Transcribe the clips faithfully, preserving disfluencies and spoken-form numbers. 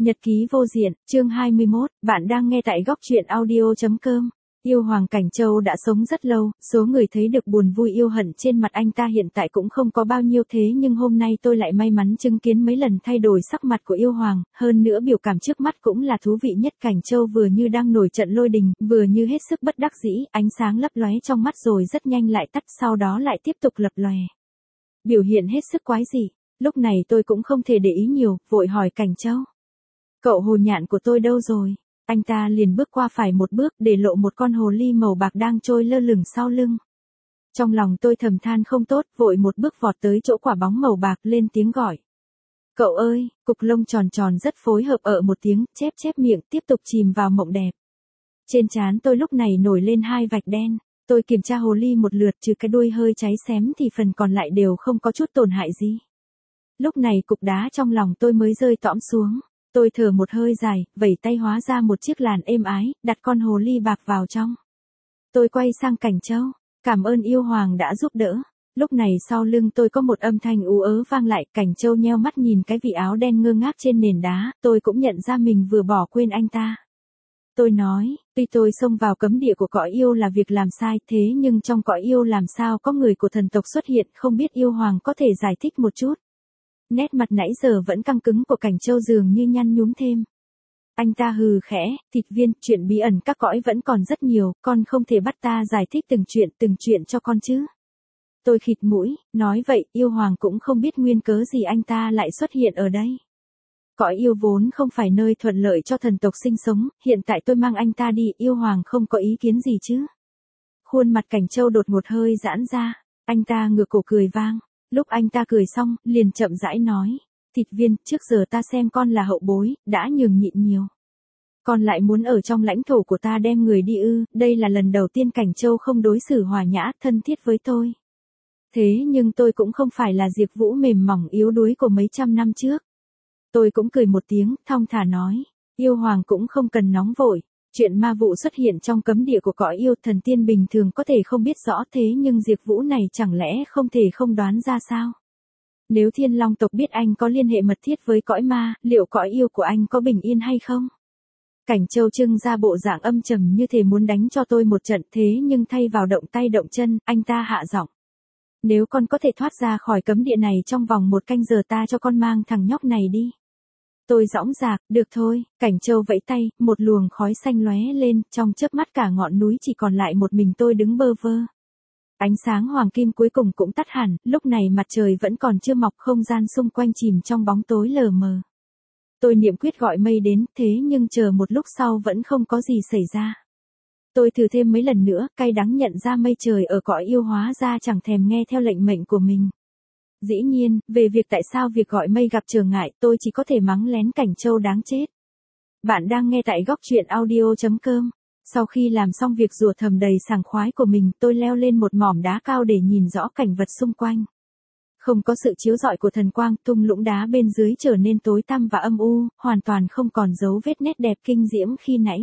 Nhật ký vô diện, chương hai mươi mốt, bạn đang nghe tại góc truyện audio.com. Yêu Hoàng Cảnh Châu đã sống rất lâu, số người thấy được buồn vui yêu hận trên mặt anh ta hiện tại cũng không có bao nhiêu thế nhưng hôm nay tôi lại may mắn chứng kiến mấy lần thay đổi sắc mặt của yêu Hoàng, hơn nữa biểu cảm trước mắt cũng là thú vị nhất. Cảnh Châu vừa như đang nổi trận lôi đình, vừa như hết sức bất đắc dĩ, ánh sáng lấp lóe trong mắt rồi rất nhanh lại tắt, sau đó lại tiếp tục lập lòe. Biểu hiện hết sức quái dị, lúc này tôi cũng không thể để ý nhiều, vội hỏi Cảnh Châu. Cậu hồ nhạn của tôi đâu rồi? Anh ta liền bước qua phải một bước để lộ một con hồ ly màu bạc đang trôi lơ lửng sau lưng. Trong lòng tôi thầm than không tốt, vội một bước vọt tới chỗ quả bóng màu bạc lên tiếng gọi. Cậu ơi, cục lông tròn tròn rất phối hợp ở một tiếng, chép chép miệng tiếp tục chìm vào mộng đẹp. Trên trán tôi lúc này nổi lên hai vạch đen, tôi kiểm tra hồ ly một lượt trừ cái đuôi hơi cháy xém thì phần còn lại đều không có chút tổn hại gì. Lúc này cục đá trong lòng tôi mới rơi tõm xuống. Tôi thở một hơi dài, vẩy tay hóa ra một chiếc làn êm ái, đặt con hồ ly bạc vào trong. Tôi quay sang Cảnh Châu, cảm ơn yêu Hoàng đã giúp đỡ. Lúc này sau lưng tôi có một âm thanh ú ớ vang lại, Cảnh Châu nheo mắt nhìn cái vị áo đen ngơ ngác trên nền đá, tôi cũng nhận ra mình vừa bỏ quên anh ta. Tôi nói, tuy tôi xông vào cấm địa của cõi yêu là việc làm sai, thế nhưng trong cõi yêu làm sao có người của thần tộc xuất hiện, không biết yêu Hoàng có thể giải thích một chút. Nét mặt nãy giờ vẫn căng cứng của Cảnh Châu dường như nhăn nhúm thêm. Anh ta hừ khẽ, Thịt Viên, chuyện bí ẩn các cõi vẫn còn rất nhiều, con không thể bắt ta giải thích từng chuyện từng chuyện cho con chứ. Tôi khịt mũi, nói vậy, yêu Hoàng cũng không biết nguyên cớ gì anh ta lại xuất hiện ở đây. Cõi yêu vốn không phải nơi thuận lợi cho thần tộc sinh sống, hiện tại tôi mang anh ta đi, yêu Hoàng không có ý kiến gì chứ. Khuôn mặt Cảnh Châu đột ngột hơi giãn ra, anh ta ngửa cổ cười vang. Lúc anh ta cười xong, liền chậm rãi nói, Thịt Viên, trước giờ ta xem con là hậu bối, đã nhường nhịn nhiều. Con lại muốn ở trong lãnh thổ của ta đem người đi ư, đây là lần đầu tiên Cảnh Châu không đối xử hòa nhã, thân thiết với tôi. Thế nhưng tôi cũng không phải là Diệp Vũ mềm mỏng yếu đuối của mấy trăm năm trước. Tôi cũng cười một tiếng, thong thả nói, yêu Hoàng cũng không cần nóng vội. Chuyện ma vụ xuất hiện trong cấm địa của cõi yêu thần tiên bình thường có thể không biết rõ thế nhưng Diệp Vũ này chẳng lẽ không thể không đoán ra sao? Nếu Thiên Long tộc biết anh có liên hệ mật thiết với cõi ma, liệu cõi yêu của anh có bình yên hay không? Cảnh Châu trưng ra bộ dạng âm trầm như thể muốn đánh cho tôi một trận thế nhưng thay vào động tay động chân, anh ta hạ giọng. Nếu con có thể thoát ra khỏi cấm địa này trong vòng một canh giờ ta cho con mang thằng nhóc này đi. Tôi dõng dạc, được thôi, Cảnh Châu vẫy tay, một luồng khói xanh lóe lên, trong chớp mắt cả ngọn núi chỉ còn lại một mình tôi đứng bơ vơ. Ánh sáng hoàng kim cuối cùng cũng tắt hẳn, lúc này mặt trời vẫn còn chưa mọc, không gian xung quanh chìm trong bóng tối lờ mờ. Tôi niệm quyết gọi mây đến, thế nhưng chờ một lúc sau vẫn không có gì xảy ra. Tôi thử thêm mấy lần nữa, cay đắng nhận ra mây trời ở cõi yêu hóa ra chẳng thèm nghe theo lệnh mệnh của mình. Dĩ nhiên, về việc tại sao việc gọi mây gặp trở ngại, tôi chỉ có thể mắng lén Cảnh Châu đáng chết. Bạn đang nghe tại góc truyện audio.com. Sau khi làm xong việc rủa thầm đầy sảng khoái của mình, tôi leo lên một mỏm đá cao để nhìn rõ cảnh vật xung quanh. Không có sự chiếu rọi của thần quang, thung lũng đá bên dưới trở nên tối tăm và âm u, hoàn toàn không còn dấu vết nét đẹp kinh diễm khi nãy.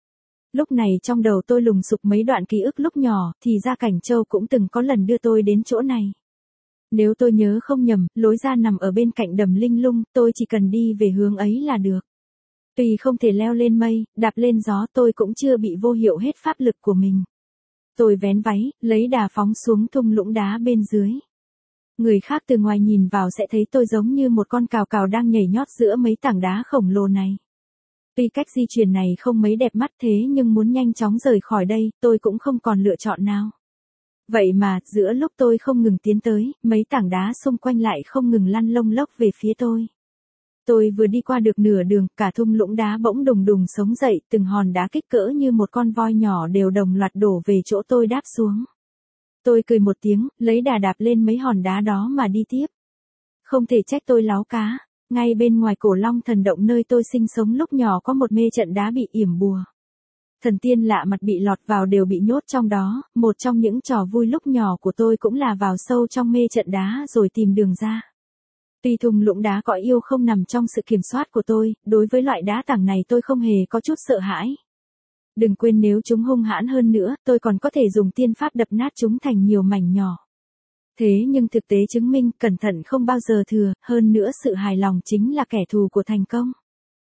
Lúc này trong đầu tôi lùng sục mấy đoạn ký ức lúc nhỏ, thì ra Cảnh Châu cũng từng có lần đưa tôi đến chỗ này. Nếu tôi nhớ không nhầm, lối ra nằm ở bên cạnh đầm linh lung, tôi chỉ cần đi về hướng ấy là được. Tuy không thể leo lên mây, đạp lên gió tôi cũng chưa bị vô hiệu hết pháp lực của mình. Tôi vén váy, lấy đà phóng xuống thung lũng đá bên dưới. Người khác từ ngoài nhìn vào sẽ thấy tôi giống như một con cào cào đang nhảy nhót giữa mấy tảng đá khổng lồ này. Tuy cách di chuyển này không mấy đẹp mắt thế nhưng muốn nhanh chóng rời khỏi đây, tôi cũng không còn lựa chọn nào. Vậy mà, giữa lúc tôi không ngừng tiến tới, mấy tảng đá xung quanh lại không ngừng lăn lông lốc về phía tôi. Tôi vừa đi qua được nửa đường, cả thung lũng đá bỗng đùng đùng sống dậy, từng hòn đá kích cỡ như một con voi nhỏ đều đồng loạt đổ về chỗ tôi đáp xuống. Tôi cười một tiếng, lấy đà đạp lên mấy hòn đá đó mà đi tiếp. Không thể trách tôi láo cá, ngay bên ngoài Cổ Long thần động nơi tôi sinh sống lúc nhỏ có một mê trận đá bị yểm bùa. Thần tiên lạ mặt bị lọt vào đều bị nhốt trong đó, một trong những trò vui lúc nhỏ của tôi cũng là vào sâu trong mê trận đá rồi tìm đường ra. Tuy thung lũng đá cõi yêu không nằm trong sự kiểm soát của tôi, đối với loại đá tảng này tôi không hề có chút sợ hãi. Đừng quên nếu chúng hung hãn hơn nữa, tôi còn có thể dùng tiên pháp đập nát chúng thành nhiều mảnh nhỏ. Thế nhưng thực tế chứng minh cẩn thận không bao giờ thừa, hơn nữa sự hài lòng chính là kẻ thù của thành công.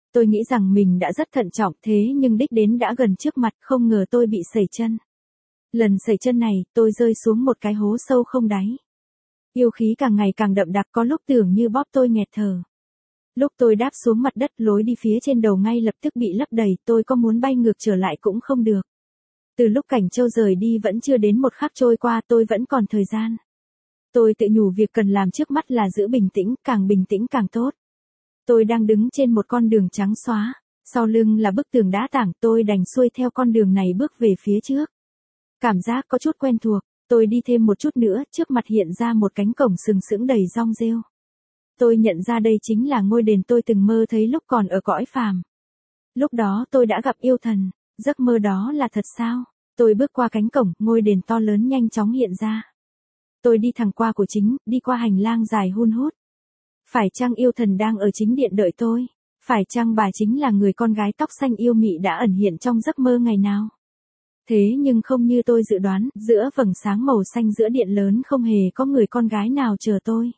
Tôi nghĩ rằng mình đã rất thận trọng thế nhưng đích đến đã gần trước mặt, không ngờ tôi bị sẩy chân. Lần sẩy chân này, tôi rơi xuống một cái hố sâu không đáy. Yêu khí càng ngày càng đậm đặc, có lúc tưởng như bóp tôi nghẹt thở. Lúc tôi đáp xuống mặt đất, lối đi phía trên đầu ngay lập tức bị lấp đầy, tôi có muốn bay ngược trở lại cũng không được. Từ lúc Cảnh Châu rời đi vẫn chưa đến một khắc trôi qua, tôi vẫn còn thời gian. Tôi tự nhủ việc cần làm trước mắt là giữ bình tĩnh, càng bình tĩnh càng tốt. Tôi đang đứng trên một con đường trắng xóa, sau lưng là bức tường đá tảng, tôi đành xuôi theo con đường này bước về phía trước. Cảm giác có chút quen thuộc, tôi đi thêm một chút nữa, trước mặt hiện ra một cánh cổng sừng sững đầy rong rêu. Tôi nhận ra đây chính là ngôi đền tôi từng mơ thấy lúc còn ở cõi phàm. Lúc đó tôi đã gặp yêu thần, giấc mơ đó là thật sao? Tôi bước qua cánh cổng, ngôi đền to lớn nhanh chóng hiện ra. Tôi đi thẳng qua cổ chính, đi qua hành lang dài hun hút. Phải chăng yêu thần đang ở chính điện đợi tôi? Phải chăng bà chính là người con gái tóc xanh yêu mị đã ẩn hiện trong giấc mơ ngày nào? Thế nhưng không như tôi dự đoán, giữa vầng sáng màu xanh giữa điện lớn không hề có người con gái nào chờ tôi.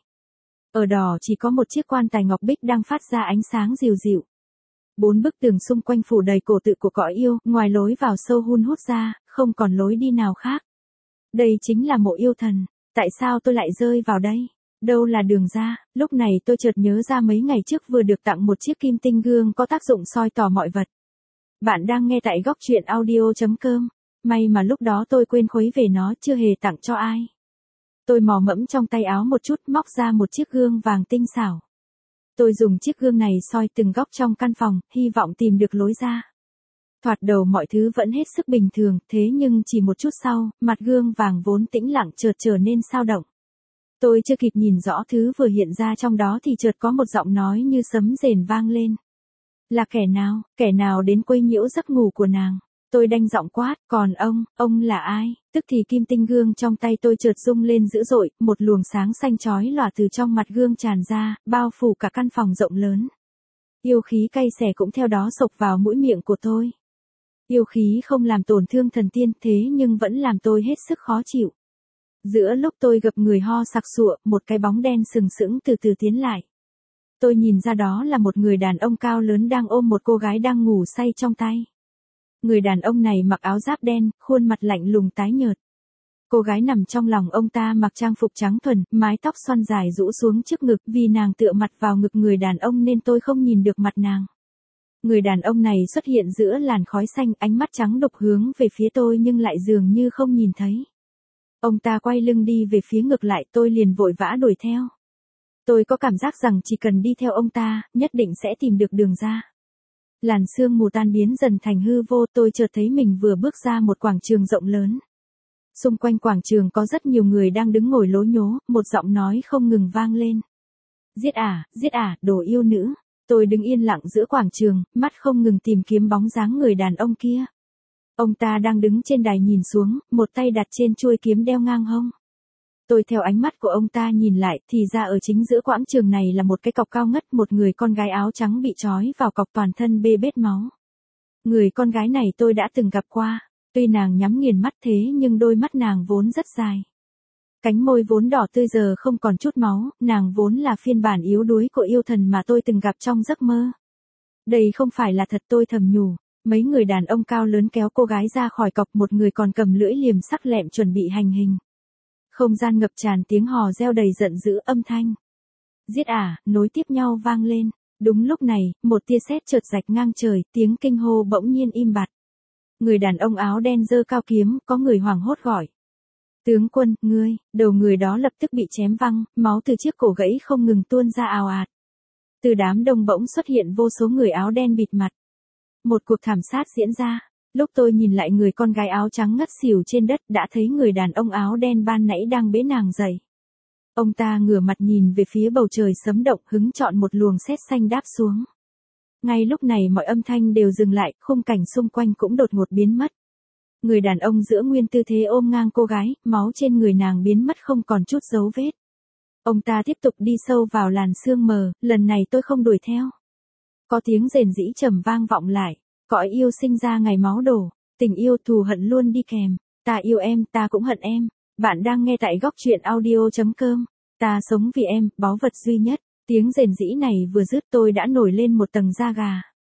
Ở đó chỉ có một chiếc quan tài ngọc bích đang phát ra ánh sáng dịu dịu. Bốn bức tường xung quanh phủ đầy cổ tự của cõi yêu, ngoài lối vào sâu hun hút ra, không còn lối đi nào khác. Đây chính là mộ yêu thần, tại sao tôi lại rơi vào đây? Đâu là đường ra? Lúc này tôi chợt nhớ ra mấy ngày trước vừa được tặng một chiếc kim tinh gương có tác dụng soi tỏ mọi vật. Bạn đang nghe tại góc truyện audio chấm com. May mà lúc đó tôi quên khuấy về nó, chưa hề tặng cho ai. Tôi mò mẫm trong tay áo một chút, móc ra một chiếc gương vàng tinh xảo. Tôi dùng chiếc gương này soi từng góc trong căn phòng, hy vọng tìm được lối ra. Thoạt đầu mọi thứ vẫn hết sức bình thường, thế nhưng chỉ một chút sau, mặt gương vàng vốn tĩnh lặng chợt trở nên sao động. Tôi chưa kịp nhìn rõ thứ vừa hiện ra trong đó thì chợt có một giọng nói như sấm rền vang lên. Là kẻ nào, kẻ nào đến quấy nhiễu giấc ngủ của nàng? Tôi đanh giọng quát, còn ông, ông là ai? Tức thì kim tinh gương trong tay tôi chợt rung lên dữ dội, một luồng sáng xanh chói lòa từ trong mặt gương tràn ra, bao phủ cả căn phòng rộng lớn. Yêu khí cay xè cũng theo đó xộc vào mũi miệng của tôi. Yêu khí không làm tổn thương thần tiên thế nhưng vẫn làm tôi hết sức khó chịu. Giữa lúc tôi gập người ho sặc sụa, một cái bóng đen sừng sững từ từ tiến lại. Tôi nhìn ra đó là một người đàn ông cao lớn đang ôm một cô gái đang ngủ say trong tay. Người đàn ông này mặc áo giáp đen, khuôn mặt lạnh lùng tái nhợt. Cô gái nằm trong lòng ông ta mặc trang phục trắng thuần, mái tóc xoăn dài rũ xuống trước ngực, vì nàng tựa mặt vào ngực người đàn ông nên tôi không nhìn được mặt nàng. Người đàn ông này xuất hiện giữa làn khói xanh, ánh mắt trắng đục hướng về phía tôi nhưng lại dường như không nhìn thấy. Ông ta quay lưng đi về phía ngược lại, tôi liền vội vã đuổi theo. Tôi có cảm giác rằng chỉ cần đi theo ông ta, nhất định sẽ tìm được đường ra. Làn sương mù tan biến dần thành hư vô, tôi chợt thấy mình vừa bước ra một quảng trường rộng lớn. Xung quanh quảng trường có rất nhiều người đang đứng ngồi lố nhố, một giọng nói không ngừng vang lên. Giết à, giết à, đồ yêu nữ. Tôi đứng yên lặng giữa quảng trường, mắt không ngừng tìm kiếm bóng dáng người đàn ông kia. Ông ta đang đứng trên đài nhìn xuống, một tay đặt trên chuôi kiếm đeo ngang hông. Tôi theo ánh mắt của ông ta nhìn lại, thì ra ở chính giữa quảng trường này là một cái cọc cao ngất, một người con gái áo trắng bị trói vào cọc toàn thân bê bết máu. Người con gái này tôi đã từng gặp qua, tuy nàng nhắm nghiền mắt thế nhưng đôi mắt nàng vốn rất dài. Cánh môi vốn đỏ tươi giờ không còn chút máu, nàng vốn là phiên bản yếu đuối của yêu thần mà tôi từng gặp trong giấc mơ. Đây không phải là thật, tôi thầm nhủ. Mấy người đàn ông cao lớn kéo cô gái ra khỏi cọc, một người còn cầm lưỡi liềm sắc lẹm chuẩn bị hành hình. Không gian ngập tràn tiếng hò reo đầy giận dữ, âm thanh giết à, nối tiếp nhau vang lên. Đúng lúc này, một tia sét chợt rạch ngang trời, tiếng kinh hô bỗng nhiên im bặt. Người đàn ông áo đen giơ cao kiếm, có người hoảng hốt gọi. Tướng quân, ngươi, đầu người đó lập tức bị chém văng, máu từ chiếc cổ gãy không ngừng tuôn ra ào ạt. Từ đám đông bỗng xuất hiện vô số người áo đen bịt mặt. Một cuộc thảm sát diễn ra. Lúc tôi nhìn lại người con gái áo trắng ngất xỉu trên đất, đã thấy người đàn ông áo đen ban nãy đang bế nàng dậy. Ông ta ngửa mặt nhìn về phía bầu trời sấm động, hứng chọn một luồng sét xanh đáp xuống. Ngay lúc này mọi âm thanh đều dừng lại, khung cảnh xung quanh cũng đột ngột biến mất. Người đàn ông giữa nguyên tư thế ôm ngang cô gái, máu trên người nàng biến mất không còn chút dấu vết. Ông ta tiếp tục đi sâu vào làn sương mờ, lần này tôi không đuổi theo. Có tiếng rền rĩ trầm vang vọng lại. Cõi yêu sinh ra ngày máu đổ, tình yêu thù hận luôn đi kèm. Ta yêu em, ta cũng hận em. Bạn đang nghe tại góc truyện audio chấm com. Ta sống vì em, báu vật duy nhất. Tiếng rền rĩ này vừa dứt tôi đã nổi lên một tầng da gà.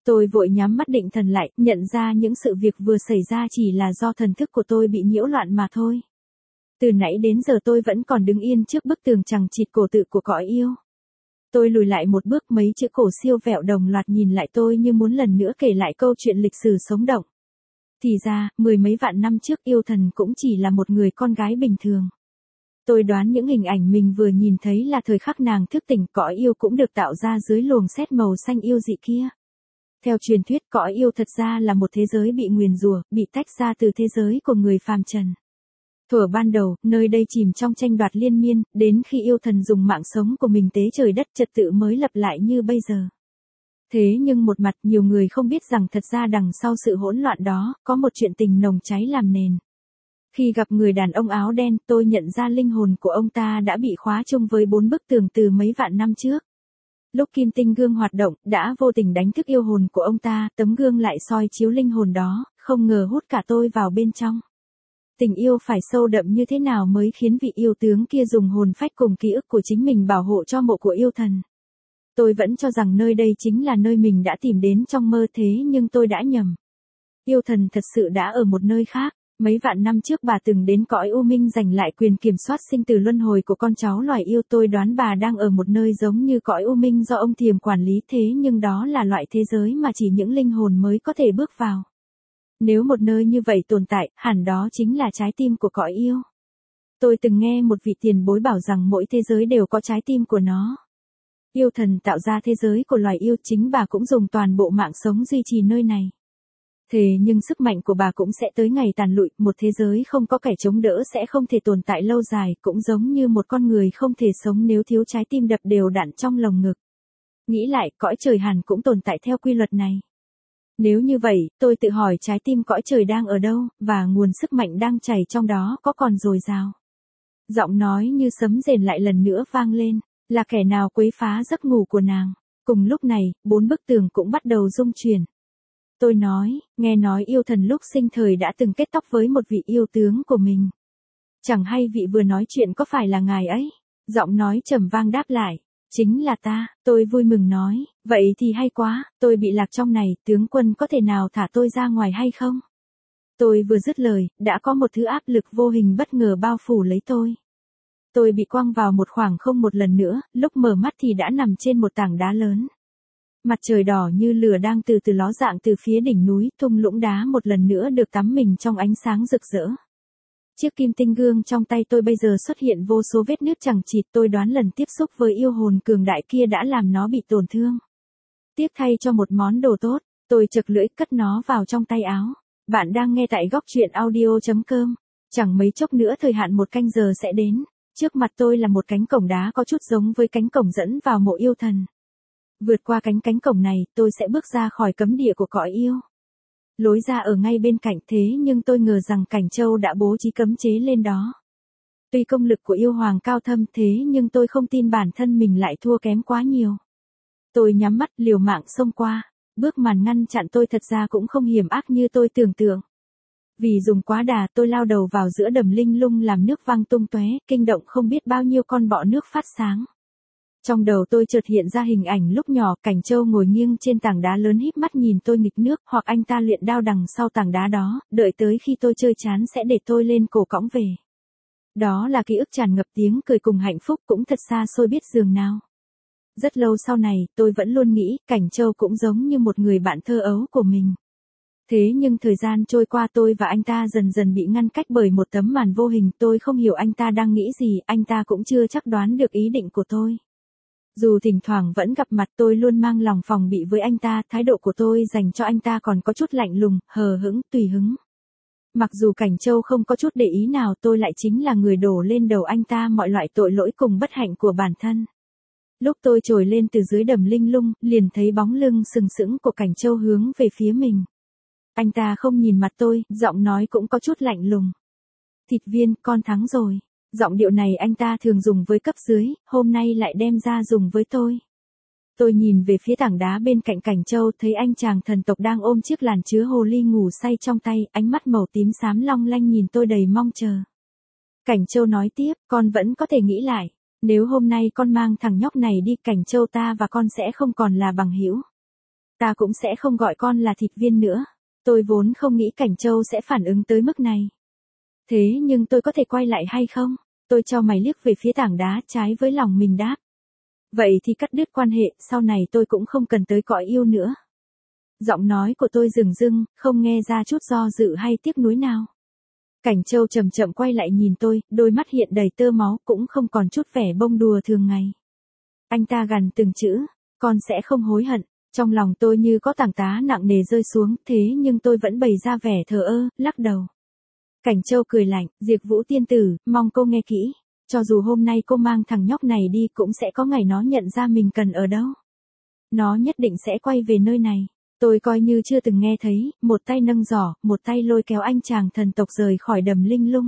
Tôi vội nhắm mắt định thần lại, nhận ra những sự việc vừa xảy ra chỉ là do thần thức của tôi bị nhiễu loạn mà thôi. Từ nãy đến giờ tôi vẫn còn đứng yên trước bức tường chằng chịt cổ tự của cõi yêu. Tôi lùi lại một bước, mấy chữ cổ siêu vẹo đồng loạt nhìn lại tôi như muốn lần nữa kể lại câu chuyện lịch sử sống động. Thì ra, mười mấy vạn năm trước yêu thần cũng chỉ là một người con gái bình thường. Tôi đoán những hình ảnh mình vừa nhìn thấy là thời khắc nàng thức tỉnh, cõi yêu cũng được tạo ra dưới luồng sét màu xanh yêu dị kia. Theo truyền thuyết, cõi yêu thật ra là một thế giới bị nguyền rủa, bị tách ra từ thế giới của người phàm trần. Thuở ban đầu, nơi đây chìm trong tranh đoạt liên miên, đến khi yêu thần dùng mạng sống của mình tế trời đất, trật tự mới lập lại như bây giờ. Thế nhưng một mặt, nhiều người không biết rằng thật ra đằng sau sự hỗn loạn đó, có một chuyện tình nồng cháy làm nền. Khi gặp người đàn ông áo đen, tôi nhận ra linh hồn của ông ta đã bị khóa chung với bốn bức tường từ mấy vạn năm trước. Lúc kim tinh gương hoạt động, đã vô tình đánh thức yêu hồn của ông ta, tấm gương lại soi chiếu linh hồn đó, không ngờ hút cả tôi vào bên trong. Tình yêu phải sâu đậm như thế nào mới khiến vị yêu tướng kia dùng hồn phách cùng ký ức của chính mình bảo hộ cho mộ của yêu thần. Tôi vẫn cho rằng nơi đây chính là nơi mình đã tìm đến trong mơ, thế nhưng tôi đã nhầm. Yêu thần thật sự đã ở một nơi khác. Mấy vạn năm trước bà từng đến cõi u minh giành lại quyền kiểm soát sinh tử luân hồi của con cháu loài yêu. Tôi đoán bà đang ở một nơi giống như cõi u minh do ông Thiềm quản lý, thế nhưng đó là loại thế giới mà chỉ những linh hồn mới có thể bước vào. Nếu một nơi như vậy tồn tại, hẳn đó chính là trái tim của cõi yêu. Tôi từng nghe một vị tiền bối bảo rằng mỗi thế giới đều có trái tim của nó. Yêu thần tạo ra thế giới của loài yêu, chính bà cũng dùng toàn bộ mạng sống duy trì nơi này. Thế nhưng sức mạnh của bà cũng sẽ tới ngày tàn lụi, một thế giới không có kẻ chống đỡ sẽ không thể tồn tại lâu dài, cũng giống như một con người không thể sống nếu thiếu trái tim đập đều đặn trong lồng ngực. Nghĩ lại, cõi trời hẳn cũng tồn tại theo quy luật này. Nếu như vậy, tôi tự hỏi trái tim cõi trời đang ở đâu, và nguồn sức mạnh đang chảy trong đó có còn dồi dào. Giọng nói như sấm rền lại lần nữa vang lên, là kẻ nào quấy phá giấc ngủ của nàng. Cùng lúc này, bốn bức tường cũng bắt đầu rung chuyển. Tôi nói, nghe nói yêu thần lúc sinh thời đã từng kết tóc với một vị yêu tướng của mình. Chẳng hay vị vừa nói chuyện có phải là ngài ấy? Giọng nói trầm vang đáp lại, chính là ta. Tôi vui mừng nói, vậy thì hay quá, tôi bị lạc trong này, tướng quân có thể nào thả tôi ra ngoài hay không? Tôi vừa dứt lời, đã có một thứ áp lực vô hình bất ngờ bao phủ lấy tôi. Tôi bị quăng vào một khoảng không một lần nữa, lúc mở mắt thì đã nằm trên một tảng đá lớn. Mặt trời đỏ như lửa đang từ từ ló dạng từ phía đỉnh núi, thung lũng đá một lần nữa được tắm mình trong ánh sáng rực rỡ. Chiếc kim tinh gương trong tay tôi bây giờ xuất hiện vô số vết nứt chằng chịt, tôi đoán lần tiếp xúc với yêu hồn cường đại kia đã làm nó bị tổn thương. Tiếc thay cho một món đồ tốt, tôi chật lưỡi cất nó vào trong tay áo. Bạn đang nghe tại góc truyện audio chấm com. Chẳng mấy chốc nữa thời hạn một canh giờ sẽ đến. Trước mặt tôi là một cánh cổng đá có chút giống với cánh cổng dẫn vào mộ yêu thần. Vượt qua cánh cánh cổng này, tôi sẽ bước ra khỏi cấm địa của cõi yêu. Lối ra ở ngay bên cạnh, thế nhưng tôi ngờ rằng Cảnh Châu đã bố trí cấm chế lên đó. Tuy công lực của yêu hoàng cao thâm, thế nhưng tôi không tin bản thân mình lại thua kém quá nhiều. Tôi nhắm mắt liều mạng xông qua. Bước màn ngăn chặn tôi thật ra cũng không hiểm ác như tôi tưởng tượng. Vì dùng quá đà, tôi lao đầu vào giữa đầm linh lung làm nước văng tung tóe, kinh động không biết bao nhiêu con bọ nước phát sáng. Trong đầu tôi chợt hiện ra hình ảnh lúc nhỏ, Cảnh Châu ngồi nghiêng trên tảng đá lớn híp mắt nhìn tôi nghịch nước, hoặc anh ta luyện đao đằng sau tảng đá đó, đợi tới khi tôi chơi chán sẽ để tôi lên cổ cõng về. Đó là ký ức tràn ngập tiếng cười cùng hạnh phúc, cũng thật xa xôi biết dường nào. Rất lâu sau này, tôi vẫn luôn nghĩ, Cảnh Châu cũng giống như một người bạn thơ ấu của mình. Thế nhưng thời gian trôi qua, tôi và anh ta dần dần bị ngăn cách bởi một tấm màn vô hình, tôi không hiểu anh ta đang nghĩ gì, anh ta cũng chưa chắc đoán được ý định của tôi. Dù thỉnh thoảng vẫn gặp mặt, tôi luôn mang lòng phòng bị với anh ta, thái độ của tôi dành cho anh ta còn có chút lạnh lùng, hờ hững, tùy hứng. Mặc dù Cảnh Châu không có chút để ý nào, tôi lại chính là người đổ lên đầu anh ta mọi loại tội lỗi cùng bất hạnh của bản thân. Lúc tôi trồi lên từ dưới đầm linh lung, liền thấy bóng lưng sừng sững của Cảnh Châu hướng về phía mình. Anh ta không nhìn mặt tôi, giọng nói cũng có chút lạnh lùng. Thịt viên, con thắng rồi. Giọng điệu này anh ta thường dùng với cấp dưới, hôm nay lại đem ra dùng với tôi. Tôi nhìn về phía tảng đá bên cạnh Cảnh Châu, thấy anh chàng thần tộc đang ôm chiếc làn chứa hồ ly ngủ say trong tay, ánh mắt màu tím xám long lanh nhìn tôi đầy mong chờ. Cảnh Châu nói tiếp, con vẫn có thể nghĩ lại. Nếu hôm nay con mang thằng nhóc này đi, Cảnh Châu, ta và con sẽ không còn là bằng hữu. ta cũng sẽ không gọi con là thịt viên nữa. Tôi vốn không nghĩ Cảnh Châu sẽ phản ứng tới mức này. Thế nhưng tôi có thể quay lại hay không? Tôi cho mày liếc về phía tảng đá, trái với lòng mình đáp. Vậy thì cắt đứt quan hệ, sau này tôi cũng không cần tới cõi yêu nữa. Giọng nói của tôi dửng dưng, không nghe ra chút do dự hay tiếc nuối nào. Cảnh Châu chậm chậm quay lại nhìn tôi, đôi mắt hiện đầy tơ máu, cũng không còn chút vẻ bông đùa thường ngày. Anh ta gằn từng chữ, con sẽ không hối hận. Trong lòng tôi như có tảng đá nặng nề rơi xuống, thế nhưng tôi vẫn bày ra vẻ thờ ơ, lắc đầu. Cảnh Châu cười lạnh, Diệp Vũ tiên tử, mong cô nghe kỹ. Cho dù hôm nay cô mang thằng nhóc này đi cũng sẽ có ngày nó nhận ra mình cần ở đâu. Nó nhất định sẽ quay về nơi này. Tôi coi như chưa từng nghe thấy, một tay nâng giỏ, một tay lôi kéo anh chàng thần tộc rời khỏi đầm linh lung.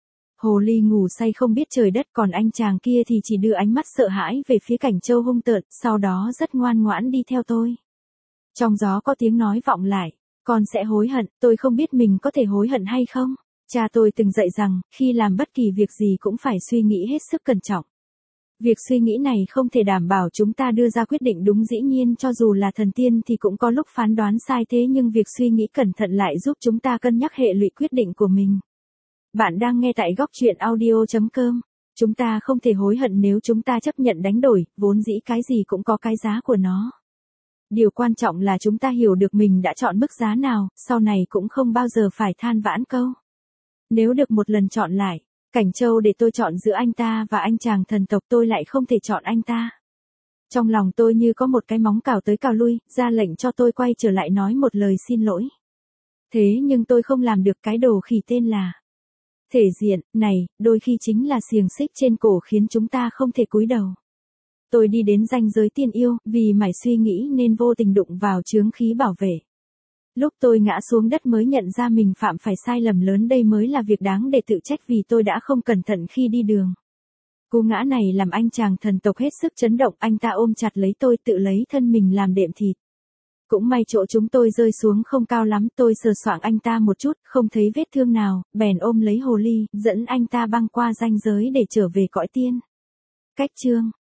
Hồ ly ngủ say không biết trời đất, còn anh chàng kia thì chỉ đưa ánh mắt sợ hãi về phía Cảnh Châu hung tợn, sau đó rất ngoan ngoãn đi theo tôi. Trong gió có tiếng nói vọng lại, con sẽ hối hận. Tôi không biết mình có thể hối hận hay không. Cha tôi từng dạy rằng, khi làm bất kỳ việc gì cũng phải suy nghĩ hết sức cẩn trọng. Việc suy nghĩ này không thể đảm bảo chúng ta đưa ra quyết định đúng, dĩ nhiên cho dù là thần tiên thì cũng có lúc phán đoán sai, thế nhưng việc suy nghĩ cẩn thận lại giúp chúng ta cân nhắc hệ lụy quyết định của mình. Bạn đang nghe tại góc truyện audio chấm com. Chúng ta không thể hối hận nếu chúng ta chấp nhận đánh đổi, vốn dĩ cái gì cũng có cái giá của nó. Điều quan trọng là chúng ta hiểu được mình đã chọn mức giá nào, sau này cũng không bao giờ phải than vãn câu. Nếu được một lần chọn lại, Cảnh Châu để tôi chọn giữa anh ta và anh chàng thần tộc, tôi lại không thể chọn anh ta. Trong lòng tôi như có một cái móng cào tới cào lui, ra lệnh cho tôi quay trở lại nói một lời xin lỗi. Thế nhưng tôi không làm được, cái đồ khỉ tên là thể diện này, đôi khi chính là xiềng xích trên cổ khiến chúng ta không thể cúi đầu. Tôi đi đến ranh giới tiên yêu, vì mải suy nghĩ nên vô tình đụng vào chướng khí bảo vệ. Lúc tôi ngã xuống đất mới nhận ra mình phạm phải sai lầm lớn, đây mới là việc đáng để tự trách vì tôi đã không cẩn thận khi đi đường. Cú ngã này làm anh chàng thần tộc hết sức chấn động, anh ta ôm chặt lấy tôi, tự lấy thân mình làm đệm thịt. Cũng may chỗ chúng tôi rơi xuống không cao lắm, tôi sờ soạng anh ta một chút, không thấy vết thương nào, bèn ôm lấy hồ ly, dẫn anh ta băng qua ranh giới để trở về cõi tiên. Cách chương